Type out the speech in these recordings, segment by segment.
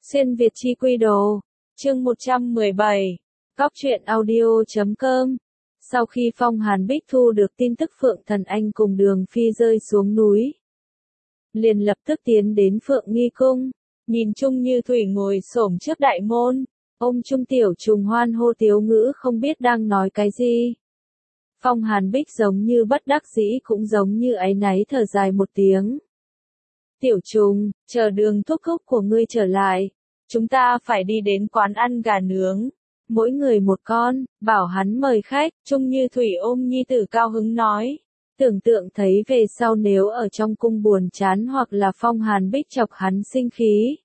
Xuyên Việt chi quy đồ. Chương 117. Cóc truyện audio.com. Sau khi Phong Hàn Bích thu được tin tức Phượng Thần Anh cùng Đường Phi rơi xuống núi, liền lập tức tiến đến Phượng Nghi Cung, nhìn Trung Như Thủy ngồi xổm trước đại môn, ôm Trung Tiểu Trùng hoan hô tiếu ngữ không biết đang nói cái gì. Phong Hàn Bích giống như bất đắc dĩ cũng giống như áy náy thở dài một tiếng. Tiểu Trùng, chờ Đường thúc thúc của ngươi trở lại, chúng ta phải đi đến quán ăn gà nướng, mỗi người một con, bảo hắn mời khách. Trung Như Thủy ôm nhi tử cao hứng nói, tưởng tượng thấy về sau nếu ở trong cung buồn chán hoặc là Phong Hàn Bích chọc hắn sinh khí,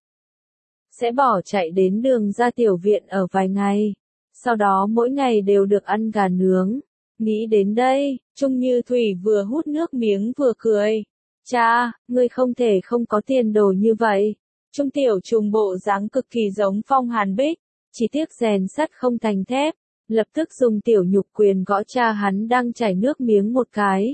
sẽ bỏ chạy đến Đường ra tiểu viện ở vài ngày, sau đó mỗi ngày đều được ăn gà nướng. Nghĩ đến đây, Trung Như Thủy vừa hút nước miếng vừa cười. Cha, ngươi không thể không có tiền đồ như vậy. Trung Tiểu Trùng bộ dáng cực kỳ giống Phong Hàn Bích, chỉ tiếc rèn sắt không thành thép, lập tức dùng tiểu nhục quyền gõ cha hắn đang chảy nước miếng một cái.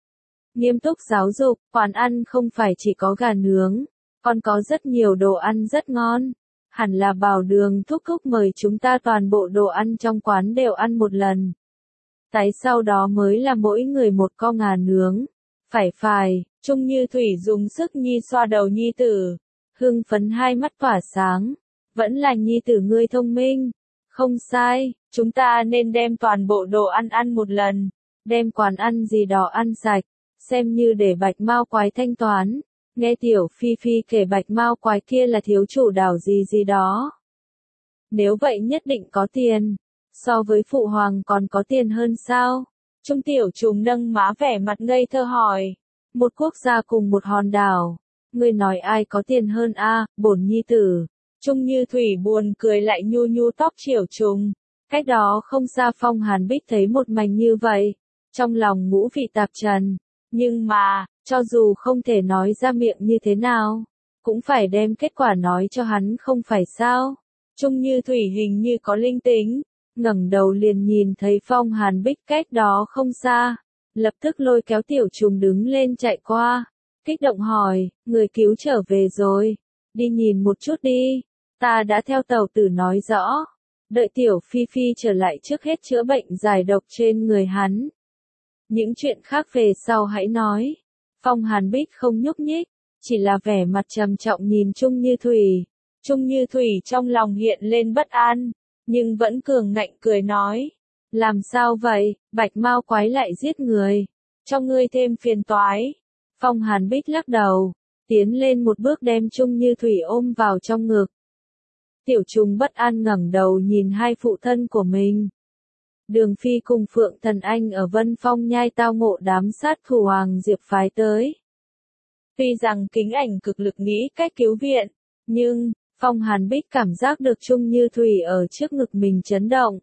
Nghiêm túc giáo dục, quán ăn không phải chỉ có gà nướng, còn có rất nhiều đồ ăn rất ngon. Hẳn là bảo Đường thúc thúc mời chúng ta toàn bộ đồ ăn trong quán đều ăn một lần. Tái sau đó mới là mỗi người một con gà nướng. Phải, Trung Như Thủy dùng sức nhi xoa đầu nhi tử, hưng phấn hai mắt tỏa sáng. Vẫn là nhi tử ngươi thông minh. Không sai, chúng ta nên đem toàn bộ đồ ăn ăn một lần, đem quán ăn gì đó ăn sạch, xem như để Bạch Mao Quái thanh toán. Nghe Tiểu Phi Phi kể Bạch Mao Quái kia là thiếu chủ đảo gì đó. Nếu vậy nhất định có tiền, so với Phụ Hoàng còn có tiền hơn sao? Trung Tiểu Trùng nâng má vẻ mặt ngây thơ hỏi, một quốc gia cùng một hòn đảo, ngươi nói ai có tiền hơn a? Bổn nhi tử. Trung Như Thủy buồn cười lại nhu nhu tóc Tiểu Trùng. Cách đó không xa Phong Hàn Bích thấy một màn như vậy, trong lòng ngũ vị tạp trần, nhưng mà, cho dù không thể nói ra miệng như thế nào, cũng phải đem kết quả nói cho hắn không phải sao? Trung Như Thủy hình như có linh tính, ngẩng đầu liền nhìn thấy Phong Hàn Bích cách đó không xa, lập tức lôi kéo Tiểu Trùng đứng lên chạy qua, kích động hỏi, người cứu trở về rồi, đi nhìn một chút đi, ta đã theo tàu tử nói rõ, đợi Tiểu Phi Phi trở lại trước hết chữa bệnh giải độc trên người hắn. Những chuyện khác về sau hãy nói. Phong Hàn Bích không nhúc nhích, chỉ là vẻ mặt trầm trọng nhìn Trung Như Thủy. Trung Như Thủy trong lòng hiện lên bất an, nhưng vẫn cường ngạnh cười nói, làm sao vậy, Bạch Mao Quái lại giết người, cho ngươi thêm phiền toái. Phong Hàn Bích lắc đầu, tiến lên một bước đem Trung Như Thủy ôm vào trong ngực. Tiểu Trùng bất an ngẩng đầu nhìn hai phụ thân của mình. Đường Phi cùng Phượng Thần Anh ở Vân Phong Nhai tao ngộ đám sát thủ Hoàng Diệp phái tới. Tuy rằng Kính Ảnh cực lực nghĩ cách cứu viện, nhưng Phong Hàn Bích cảm giác được Trung Như Thủy ở trước ngực mình chấn động.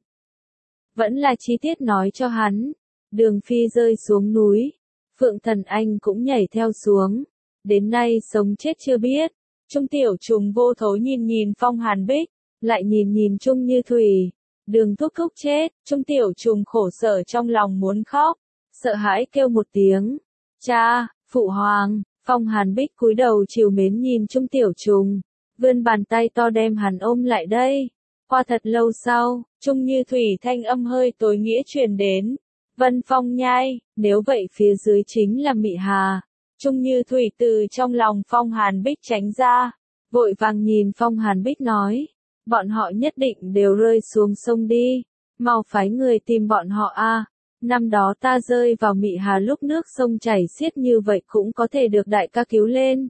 Vẫn là chi tiết nói cho hắn. Đường Phi rơi xuống núi, Phượng Thần Anh cũng nhảy theo xuống. Đến nay sống chết chưa biết. Trung Tiểu Trùng vô thối nhìn Phong Hàn Bích, lại nhìn Trung Như Thủy. Đường thúc thúc chết, Trung Tiểu Trùng khổ sở trong lòng muốn khóc, sợ hãi kêu một tiếng. Cha, Phụ Hoàng. Phong Hàn Bích cúi đầu trìu mến nhìn Trung Tiểu Trùng, vươn bàn tay to đem hắn ôm lại đây. Qua thật lâu sau, Trung Như Thủy thanh âm hơi tối nghĩa truyền đến. Vân Phong Nhai, nếu vậy phía dưới chính là Mị Hà. Trung Như Thủy từ trong lòng Phong Hàn Bích tránh ra, vội vàng nhìn Phong Hàn Bích nói, bọn họ nhất định đều rơi xuống sông đi, mau phái người tìm bọn họ a. Năm đó ta rơi vào Mị Hà lúc nước sông chảy xiết như vậy cũng có thể được đại ca cứu lên.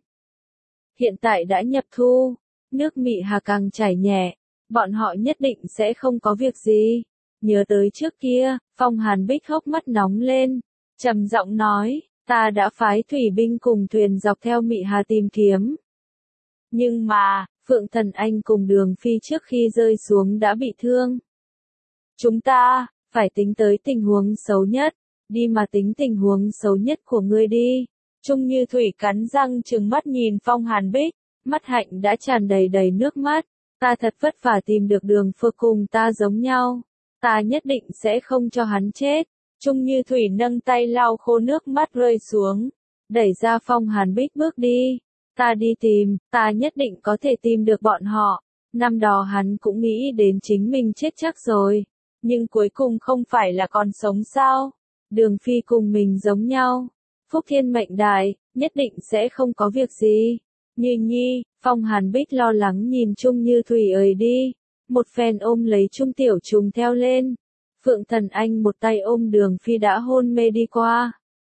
Hiện tại đã nhập thu, nước Mị Hà càng chảy nhẹ, bọn họ nhất định sẽ không có việc gì. Nhớ tới trước kia, Phong Hàn Bích hốc mắt nóng lên, trầm giọng nói, ta đã phái thủy binh cùng thuyền dọc theo Mị Hà tìm kiếm. Nhưng mà, Phượng Thần Anh cùng Đường Phi trước khi rơi xuống đã bị thương. Chúng ta phải tính tới tình huống xấu nhất, đi mà tính tình huống xấu nhất của ngươi đi. Trung Như Thủy cắn răng trừng mắt nhìn Phong Hàn Bích, mắt hạnh đã tràn đầy nước mắt. Ta thật vất vả tìm được Đường Phi cùng ta giống nhau, ta nhất định sẽ không cho hắn chết. Trung Như Thủy nâng tay lau khô nước mắt rơi xuống, đẩy ra Phong Hàn Bích bước đi. Ta đi tìm, ta nhất định có thể tìm được bọn họ. Năm đó hắn cũng nghĩ đến chính mình chết chắc rồi. Nhưng cuối cùng không phải là còn sống sao? Đường Phi cùng mình giống nhau. Phúc Thiên mệnh đại, nhất định sẽ không có việc gì. Như Nhi, Phong Hàn Bích lo lắng nhìn Trung Như Thủy ơi đi. Một phen ôm lấy Trung Tiểu Trùng theo lên. Phượng Thần Anh một tay ôm Đường Phi đã hôn mê đi qua.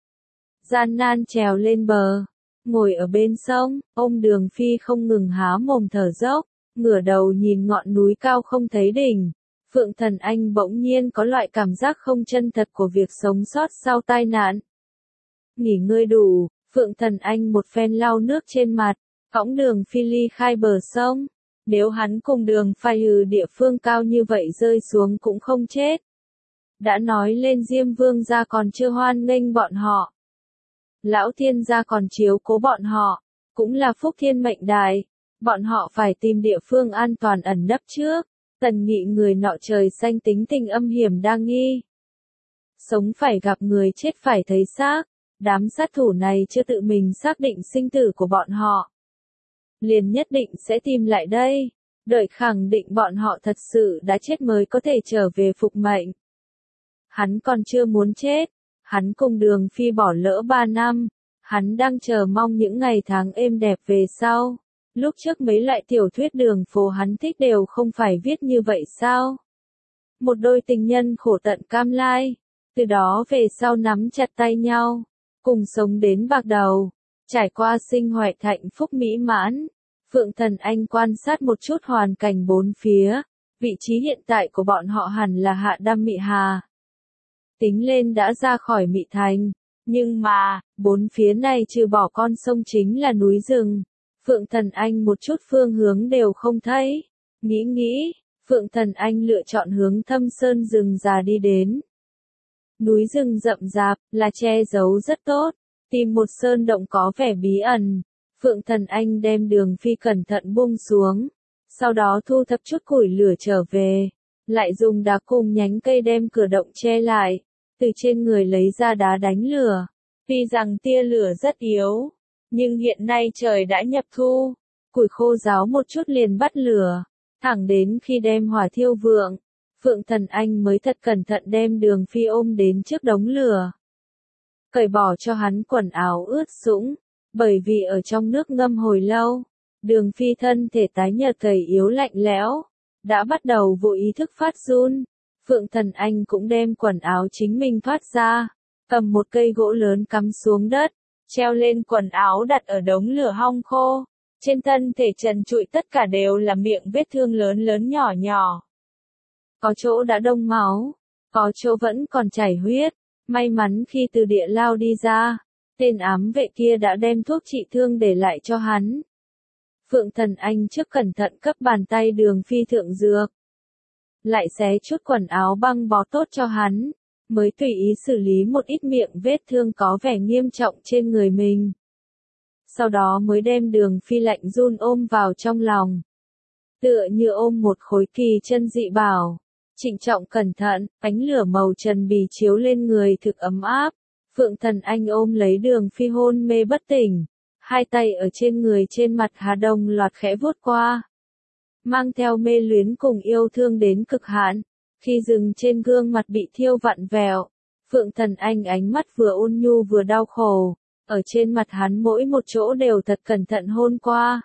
Gian nan trèo lên bờ. Ngồi ở bên sông, ôm Đường Phi không ngừng há mồm thở dốc. Ngửa đầu nhìn ngọn núi cao không thấy đỉnh. Phượng Thần Anh bỗng nhiên có loại cảm giác không chân thật của việc sống sót sau tai nạn. Nghỉ ngơi đủ, Phượng Thần Anh một phen lau nước trên mặt, cõng Đường Phi ly khai bờ sông. Nếu hắn cùng Đường Phi địa phương cao như vậy rơi xuống cũng không chết. Đã nói lên Diêm Vương gia còn chưa hoan nghênh bọn họ. Lão Thiên gia còn chiếu cố bọn họ, cũng là phúc thiên mệnh đại. Bọn họ phải tìm địa phương an toàn ẩn nấp trước. Tần Nghị người nọ trời xanh tính tình âm hiểm đa nghi. Sống phải gặp người chết phải thấy xác. Đám sát thủ này chưa tự mình xác định sinh tử của bọn họ. Liền nhất định sẽ tìm lại đây. Đợi khẳng định bọn họ thật sự đã chết mới có thể trở về phục mệnh. Hắn còn chưa muốn chết. Hắn cùng Đường Phi bỏ lỡ 3 năm. Hắn đang chờ mong những ngày tháng êm đẹp về sau. Lúc trước mấy loại tiểu thuyết đường phố hắn thích đều không phải viết như vậy sao? Một đôi tình nhân khổ tận cam lai, từ đó về sau nắm chặt tay nhau, cùng sống đến bạc đầu, trải qua sinh hoạt hạnh phúc mỹ mãn. Phượng Thần Anh quan sát một chút hoàn cảnh bốn phía, vị trí hiện tại của bọn họ hẳn là Hạ Đam Mị Hà. Tính lên đã ra khỏi Mị Thành, nhưng mà, bốn phía này trừ bỏ con sông chính là núi rừng. Phượng Thần Anh một chút phương hướng đều không thấy. Nghĩ, Phượng Thần Anh lựa chọn hướng thâm sơn rừng già đi đến. Núi rừng rậm rạp, là che giấu rất tốt. Tìm một sơn động có vẻ bí ẩn. Phượng Thần Anh đem Đường Phi cẩn thận buông xuống. Sau đó thu thập chút củi lửa trở về. Lại dùng đá cùng nhánh cây đem cửa động che lại. Từ trên người lấy ra đá đánh lửa. Tuy rằng tia lửa rất yếu. Nhưng hiện nay trời đã nhập thu, củi khô ráo một chút liền bắt lửa, thẳng đến khi đem hỏa thiêu vượng, Phượng Thần Anh mới thật cẩn thận đem Đường Phi ôm đến trước đống lửa. Cởi bỏ cho hắn quần áo ướt sũng, bởi vì ở trong nước ngâm hồi lâu, Đường Phi thân thể tái nhợt gầy yếu lạnh lẽo, đã bắt đầu vô ý thức phát run. Phượng Thần Anh cũng đem quần áo chính mình thoát ra, cầm một cây gỗ lớn cắm xuống đất. Treo lên quần áo đặt ở đống lửa hong khô. Trên thân thể trần trụi tất cả đều là miệng vết thương lớn lớn nhỏ nhỏ. Có chỗ đã đông máu, có chỗ vẫn còn chảy huyết. May mắn khi từ địa lao đi ra, tên ám vệ kia đã đem thuốc trị thương để lại cho hắn. Phượng Thần Anh trước cẩn thận cấp bàn tay Đường Phi thượng dược. Lại xé chút quần áo băng bó tốt cho hắn. Mới tùy ý xử lý một ít miệng vết thương có vẻ nghiêm trọng trên người mình. Sau đó mới đem Đường Phi lạnh run ôm vào trong lòng. Tựa như ôm một khối kỳ chân dị bảo. Trịnh trọng cẩn thận, ánh lửa màu trần bì chiếu lên người thực ấm áp. Phượng Thần Anh ôm lấy Đường Phi hôn mê bất tỉnh. Hai tay ở trên người trên mặt Hà Đông loạt khẽ vuốt qua. Mang theo mê luyến cùng yêu thương đến cực hạn. Khi dừng trên gương mặt bị thiêu vặn vẹo, Phượng Thần Anh ánh mắt vừa ôn nhu vừa đau khổ, ở trên mặt hắn mỗi một chỗ đều thật cẩn thận hôn qua.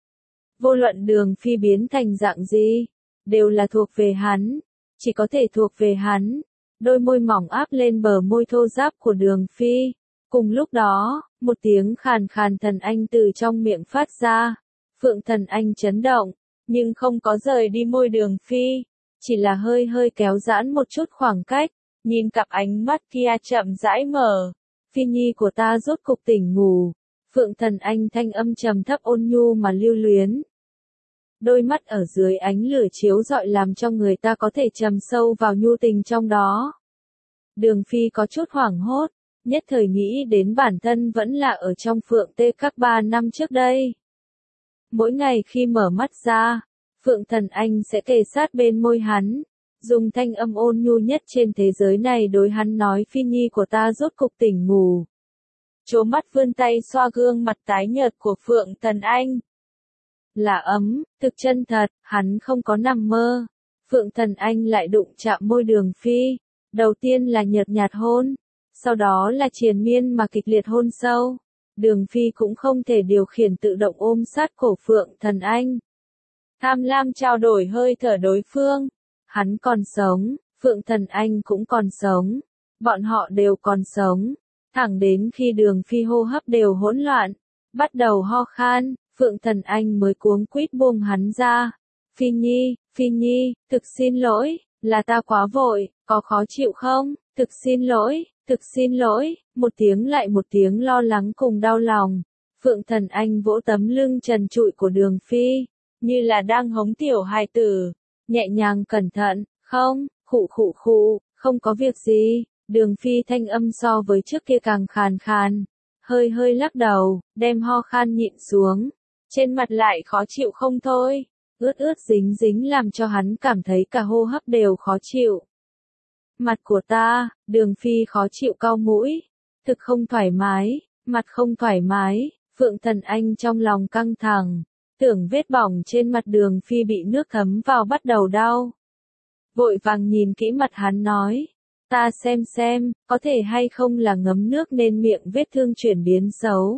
Vô luận Đường Phi biến thành dạng gì, đều là thuộc về hắn, chỉ có thể thuộc về hắn. Đôi môi mỏng áp lên bờ môi thô ráp của Đường Phi. Cùng lúc đó, một tiếng khàn khàn Thần Anh từ trong miệng phát ra. Phượng Thần Anh chấn động, nhưng không có rời đi môi Đường Phi. Chỉ là hơi hơi kéo giãn một chút khoảng cách, nhìn cặp ánh mắt kia chậm rãi mở. Phi nhi của ta rốt cục tỉnh ngủ. Phượng Thần Anh thanh âm trầm thấp ôn nhu mà lưu luyến. Đôi mắt ở dưới ánh lửa chiếu rọi làm cho người ta có thể trầm sâu vào nhu tình trong đó. Đường Phi có chút hoảng hốt, nhất thời nghĩ đến bản thân vẫn là ở trong Phượng Tê Các 3 năm trước đây. Mỗi ngày khi mở mắt ra, Phượng Thần Anh sẽ kề sát bên môi hắn, dùng thanh âm ôn nhu nhất trên thế giới này đối hắn nói Phi nhi của ta rốt cục tỉnh ngủ. Trố mắt vươn tay xoa gương mặt tái nhợt của Phượng Thần Anh. Là ấm, thực chân thật, hắn không có nằm mơ. Phượng Thần Anh lại đụng chạm môi Đường Phi. Đầu tiên là nhợt nhạt hôn, sau đó là triền miên mà kịch liệt hôn sâu. Đường Phi cũng không thể điều khiển tự động ôm sát cổ Phượng Thần Anh. Tham lam trao đổi hơi thở đối phương. Hắn còn sống, Phượng Thần Anh cũng còn sống. Bọn họ đều còn sống. Thẳng đến khi Đường Phi hô hấp đều hỗn loạn, bắt đầu ho khan, Phượng Thần Anh mới cuống quýt buông hắn ra. Phi Nhi, thực xin lỗi, là ta quá vội, có khó chịu không? Thực xin lỗi, một tiếng lại một tiếng lo lắng cùng đau lòng. Phượng Thần Anh vỗ tấm lưng trần trụi của Đường Phi, như là đang hống tiểu hài tử, nhẹ nhàng cẩn thận, không, không có việc gì. Đường Phi thanh âm so với trước kia càng khàn khàn, hơi lắc đầu, đem ho khan nhịn xuống, trên mặt lại khó chịu không thôi, ướt dính làm cho hắn cảm thấy cả hô hấp đều khó chịu. Mặt của ta, Đường Phi khó chịu cau mũi, thực không thoải mái, mặt không thoải mái, Phượng Thần Anh trong lòng căng thẳng, tưởng vết bỏng trên mặt Đường Phi bị nước thấm vào bắt đầu đau. Vội vàng nhìn kỹ mặt hắn nói, ta xem, có thể hay không là ngấm nước nên miệng vết thương chuyển biến xấu.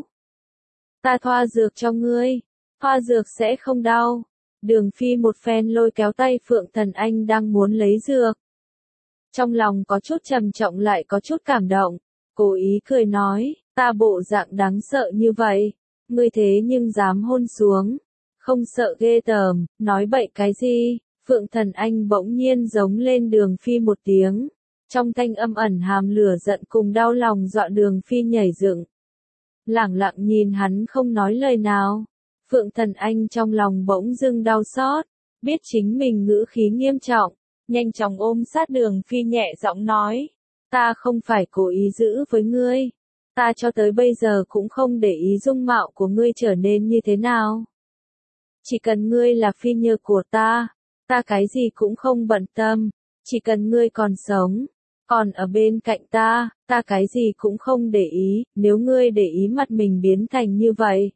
Ta thoa dược cho ngươi, thoa dược sẽ không đau. Đường Phi một phen lôi kéo tay Phượng Thần Anh đang muốn lấy dược. Trong lòng có chút trầm trọng lại có chút cảm động, cố ý cười nói, ta bộ dạng đáng sợ như vậy, ngươi thế nhưng dám hôn xuống, không sợ ghê tởm, nói bậy cái gì? Phượng Thần Anh bỗng nhiên giống lên Đường Phi một tiếng. Trong thanh âm ẩn hàm lửa giận cùng đau lòng dọa Đường Phi nhảy dựng. Lẳng lặng nhìn hắn không nói lời nào. Phượng Thần Anh trong lòng bỗng dưng đau xót, biết chính mình ngữ khí nghiêm trọng, nhanh chóng ôm sát Đường Phi nhẹ giọng nói, ta không phải cố ý giữ với ngươi, ta cho tới bây giờ cũng không để ý dung mạo của ngươi trở nên như thế nào. Chỉ cần ngươi là phi nhơ của ta cái gì cũng không bận tâm, chỉ cần ngươi còn sống, còn ở bên cạnh ta cái gì cũng không để ý, nếu ngươi để ý mặt mình biến thành như vậy.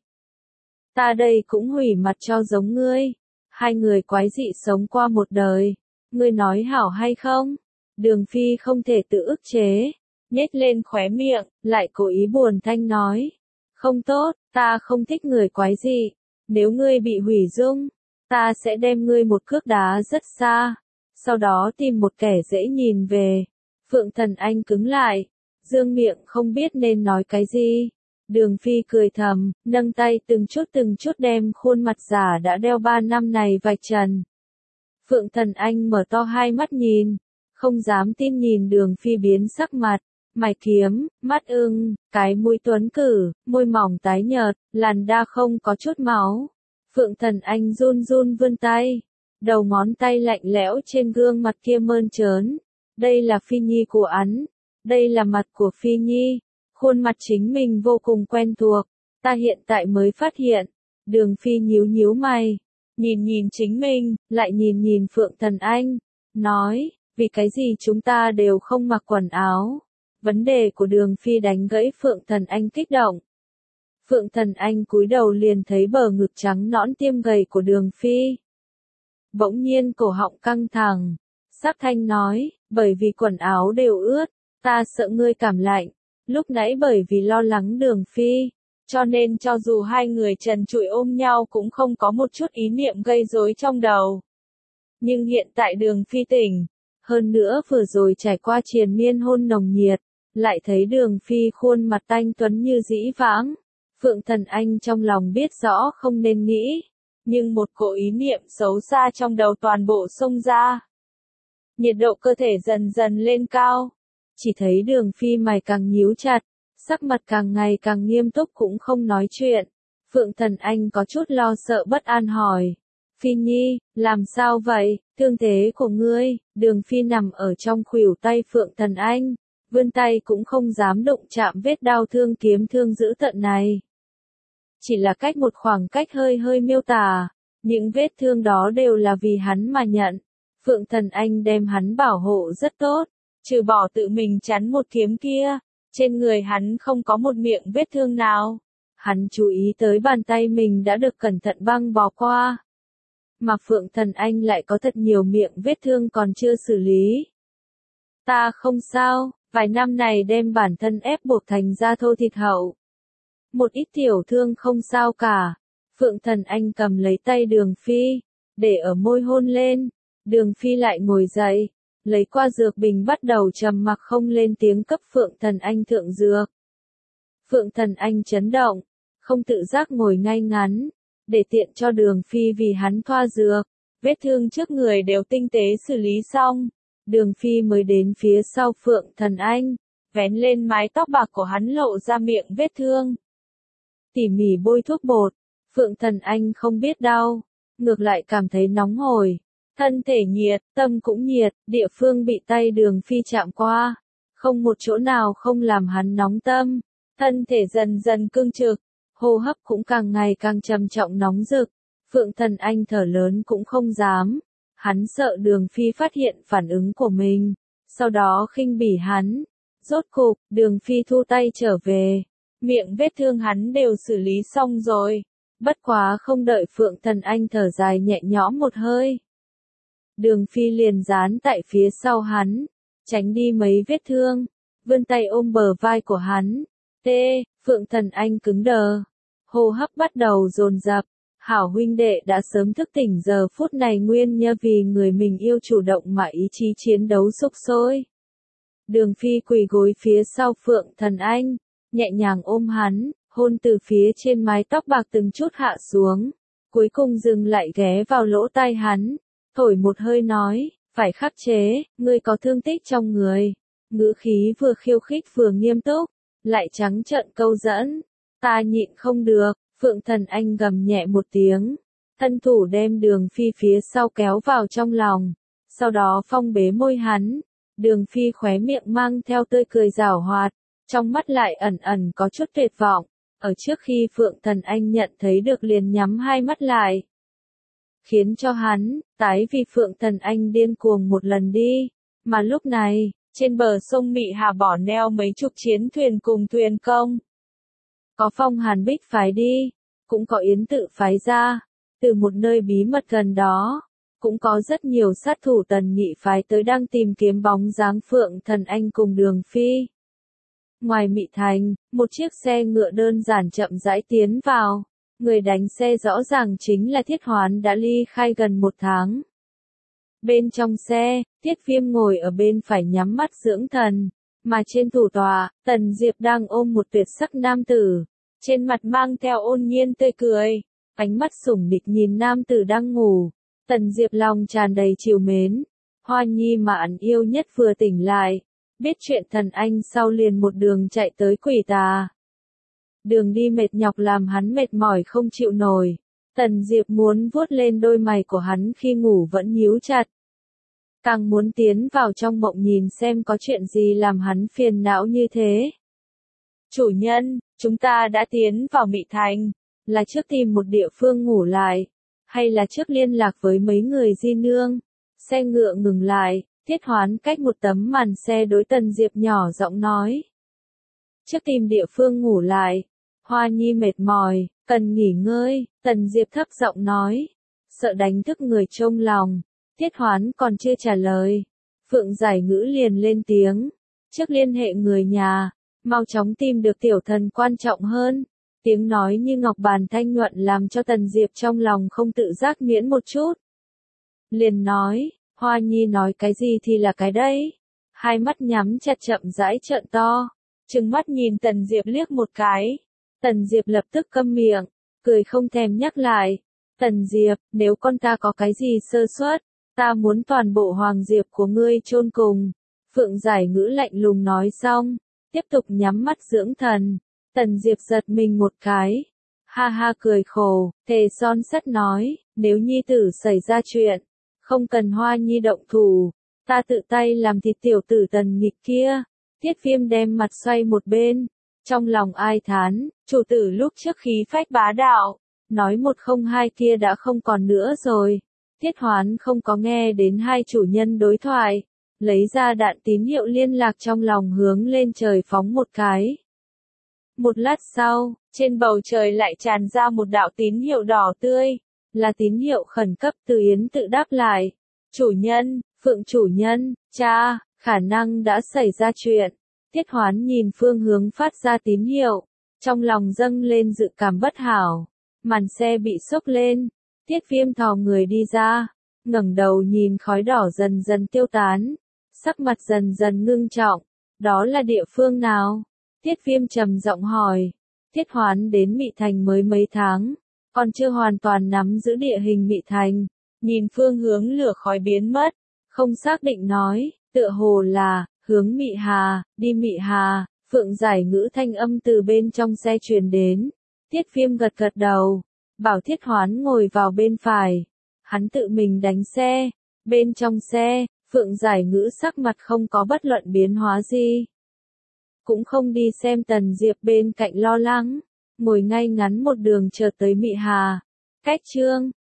Ta đây cũng hủy mặt cho giống ngươi, hai người quái dị sống qua một đời, ngươi nói hảo hay không? Đường Phi không thể tự ức chế, nhếch lên khóe miệng, lại cố ý buồn thanh nói, không tốt, ta không thích người quái dị, nếu ngươi bị hủy dung, ta sẽ đem ngươi một cước đá rất xa, sau đó tìm một kẻ dễ nhìn về. Phượng Thần Anh cứng lại, dương miệng không biết nên nói cái gì. Đường Phi cười thầm, nâng tay từng chút đem khuôn mặt giả đã đeo 3 năm này vạch trần. Phượng Thần Anh mở to hai mắt nhìn, không dám tin nhìn Đường Phi biến sắc mặt, mày kiếm, mắt ưng, cái mũi tuấn cử, môi mỏng tái nhợt, làn da không có chút máu. Phượng Thần Anh run vươn tay, đầu ngón tay lạnh lẽo trên gương mặt kia mơn trớn. Đây là Phi Nhi của hắn, đây là mặt của Phi Nhi, khuôn mặt chính mình vô cùng quen thuộc, ta hiện tại mới phát hiện. Đường Phi nhíu mày, nhìn chính mình, lại nhìn Phượng Thần Anh, nói, vì cái gì chúng ta đều không mặc quần áo? Vấn đề của Đường Phi đánh gãy Phượng Thần Anh kích động. Phượng Thần Anh cúi đầu liền thấy bờ ngực trắng nõn tiêm gầy của Đường Phi. Bỗng nhiên cổ họng căng thẳng, sắc thanh nói, bởi vì quần áo đều ướt, ta sợ ngươi cảm lạnh, lúc nãy bởi vì lo lắng Đường Phi, cho nên cho dù hai người trần trụi ôm nhau cũng không có một chút ý niệm gây rối trong đầu. Nhưng hiện tại Đường Phi tỉnh, hơn nữa vừa rồi trải qua triền miên hôn nồng nhiệt, lại thấy Đường Phi khuôn mặt thanh tuấn như dĩ vãng. Phượng Thần Anh trong lòng biết rõ không nên nghĩ, nhưng một cỗ ý niệm xấu xa trong đầu toàn bộ xông ra. Nhiệt độ cơ thể dần lên cao, chỉ thấy Đường Phi mày càng nhíu chặt, sắc mặt càng ngày càng nghiêm túc cũng không nói chuyện. Phượng Thần Anh có chút lo sợ bất an hỏi, Phi Nhi, làm sao vậy, thương thế của ngươi? Đường Phi nằm ở trong khuỷu tay Phượng Thần Anh, vươn tay cũng không dám đụng chạm vết đau thương kiếm thương dữ tợn này. Chỉ là cách một khoảng cách hơi miêu tả, những vết thương đó đều là vì hắn mà nhận. Phượng Thần Anh đem hắn bảo hộ rất tốt, trừ bỏ tự mình chắn một kiếm kia, Trên người hắn không có một miệng vết thương nào. Hắn chú ý tới bàn tay mình đã được cẩn thận băng bó qua. Mà Phượng Thần Anh lại có thật nhiều miệng vết thương còn chưa xử lý. Ta không sao, vài năm này đem bản thân ép buộc thành da thô thịt hậu. Một ít tiểu thương không sao cả. Phượng Thần Anh cầm lấy tay Đường Phi, để ở môi hôn lên. Đường Phi lại ngồi dậy, lấy qua dược bình bắt đầu trầm mặc không lên tiếng cấp Phượng Thần Anh thượng dược. Phượng Thần Anh chấn động, không tự giác ngồi ngay ngắn, để tiện cho Đường Phi vì hắn thoa dược. Vết thương trước người đều tinh tế xử lý xong, Đường Phi mới đến phía sau Phượng Thần Anh, vén lên mái tóc bạc của hắn lộ ra miệng vết thương. Tỉ mỉ bôi thuốc bột, Phượng Thần Anh không biết đau, ngược lại cảm thấy nóng hổi. Thân thể nhiệt, tâm cũng nhiệt, địa phương bị tay Đường Phi chạm qua. Không một chỗ nào không làm hắn nóng tâm. Thân thể dần dần cương trực, hô hấp cũng càng ngày càng trầm trọng nóng rực. Phượng Thần Anh thở lớn cũng không dám. Hắn sợ Đường Phi phát hiện phản ứng của mình. Sau đó khinh bỉ hắn. Rốt cục, Đường Phi thu tay trở về. Miệng vết thương hắn đều xử lý xong rồi. Bất quá không đợi Phượng Thần Anh thở dài nhẹ nhõm một hơi. Đường Phi liền dán tại phía sau hắn, tránh đi mấy vết thương, vươn tay ôm bờ vai của hắn. Phượng Thần Anh cứng đờ, hô hấp bắt đầu dồn dập. Hảo huynh đệ đã sớm thức tỉnh, giờ phút này nguyên nhân vì người mình yêu chủ động mà ý chí chiến đấu sục sôi. Đường Phi quỳ gối phía sau Phượng Thần Anh, nhẹ nhàng ôm hắn, hôn từ phía trên mái tóc bạc từng chút hạ xuống, cuối cùng dừng lại ghé vào lỗ tai hắn, thổi một hơi nói, phải khắc chế, ngươi có thương tích trong người. Ngữ khí vừa khiêu khích vừa nghiêm túc, lại trắng trợn câu dẫn. Ta nhịn không được, Phượng Thần Anh gầm nhẹ một tiếng, thân thủ đem Đường Phi phía sau kéo vào trong lòng, sau đó phong bế môi hắn. Đường Phi khóe miệng mang theo tươi cười giảo hoạt, trong mắt lại ẩn ẩn có chút tuyệt vọng. Ở trước khi Phượng Thần Anh nhận thấy được liền nhắm hai mắt lại, khiến cho hắn tái vì Phượng Thần Anh điên cuồng một lần đi. Mà lúc này, trên bờ sông Mị Hà bỏ neo mấy chục chiến thuyền cùng thuyền công. Có Phong Hàn Bích phái đi, cũng có Yến Tự phái ra, từ một nơi bí mật gần đó, cũng có rất nhiều sát thủ Tần Nghị phái tới đang tìm kiếm bóng dáng Phượng Thần Anh cùng Đường Phi. Ngoài Mị Thành, một chiếc xe ngựa đơn giản chậm rãi tiến vào. Người đánh xe rõ ràng chính là Thiết Hoán đã ly khai gần một tháng. Bên trong xe, Tiết Viêm ngồi ở bên phải nhắm mắt dưỡng thần, mà trên thủ tọa, Tần Diệp đang ôm một tuyệt sắc nam tử, trên mặt mang theo ôn nhiên tươi cười, ánh mắt sủng nịch nhìn nam tử đang ngủ. Tần Diệp lòng tràn đầy trìu mến. Hoa Nhi mà ẩn yêu nhất vừa tỉnh lại, biết chuyện Thần Anh sau liền một đường chạy tới Quỷ Tà. Đường đi mệt nhọc làm hắn mệt mỏi không chịu nổi. Tần Diệp muốn vuốt lên đôi mày của hắn khi ngủ vẫn nhíu chặt. Càng muốn tiến vào trong mộng nhìn xem có chuyện gì làm hắn phiền não như thế. Chủ nhân, chúng ta đã tiến vào Mị Thành, là trước tìm một địa phương ngủ lại, hay là trước liên lạc với mấy người di nương? Xe ngựa ngừng lại, Thiết Hoán cách một tấm màn xe đối Tần Diệp nhỏ giọng nói. Trước tìm địa phương ngủ lại. Hoa Nhi mệt mỏi, cần nghỉ ngơi, Tần Diệp thấp giọng nói. Sợ đánh thức người trông lòng. Thiết Hoán còn chưa trả lời. Phượng Giải Ngữ liền lên tiếng. Trước liên hệ người nhà, mau chóng tìm được tiểu thần quan trọng hơn. Tiếng nói như ngọc bàn thanh nhuận làm cho Tần Diệp trong lòng không tự giác miễn một chút. Liền nói, Hoa Nhi nói cái gì thì là cái đấy. Hai mắt nhắm chặt chậm rãi trợn to, trừng mắt nhìn Tần Diệp liếc một cái. Tần Diệp lập tức câm miệng, cười không thèm nhắc lại. Tần Diệp, nếu con ta có cái gì sơ suất, ta muốn toàn bộ hoàng diệp của ngươi chôn cùng. Phượng Giải Ngữ lạnh lùng nói xong, tiếp tục nhắm mắt dưỡng thần. Tần Diệp giật mình một cái, ha ha cười khổ, thề son sắt nói, nếu nhi tử xảy ra chuyện, không cần Hoa Nhi động thủ, ta tự tay làm thịt tiểu tử Tần Nghịch kia. Thiết Viêm đem mặt xoay một bên, trong lòng ai thán, chủ tử lúc trước khí phách bá đạo, nói một không hai kia đã không còn nữa rồi. Thiết Hoán không có nghe đến hai chủ nhân đối thoại, lấy ra đạn tín hiệu liên lạc trong lòng hướng lên trời phóng một cái. Một lát sau, trên bầu trời lại tràn ra một đạo tín hiệu đỏ tươi, là tín hiệu khẩn cấp từ Yến tự đáp lại. Chủ nhân, Phượng chủ nhân, cha, khả năng đã xảy ra chuyện. Tiết Hoán nhìn phương hướng phát ra tín hiệu, trong lòng dâng lên dự cảm bất hảo. Màn xe bị xốc lên, Tiết Viêm thò người đi ra, ngẩng đầu nhìn khói đỏ dần dần tiêu tán, sắc mặt dần dần ngưng trọng. Đó là địa phương nào? Tiết Viêm trầm giọng hỏi. Tiết Hoán đến Mị Thành mới mấy tháng, còn chưa hoàn toàn nắm giữ địa hình Mị Thành, nhìn phương hướng lửa khói biến mất, không xác định nói, tựa hồ là hướng Mị Hà, đi Mị Hà. Phượng Giải Ngữ thanh âm từ bên trong xe truyền đến. Tiết Viêm gật gật đầu, bảo Thiết Hoán ngồi vào bên phải. Hắn tự mình đánh xe. Bên trong xe, Phượng Giải Ngữ sắc mặt không có bất luận biến hóa gì. Cũng không đi xem Tần Diệp bên cạnh lo lắng, ngồi ngay ngắn một đường chợt tới Mị Hà. Cách chương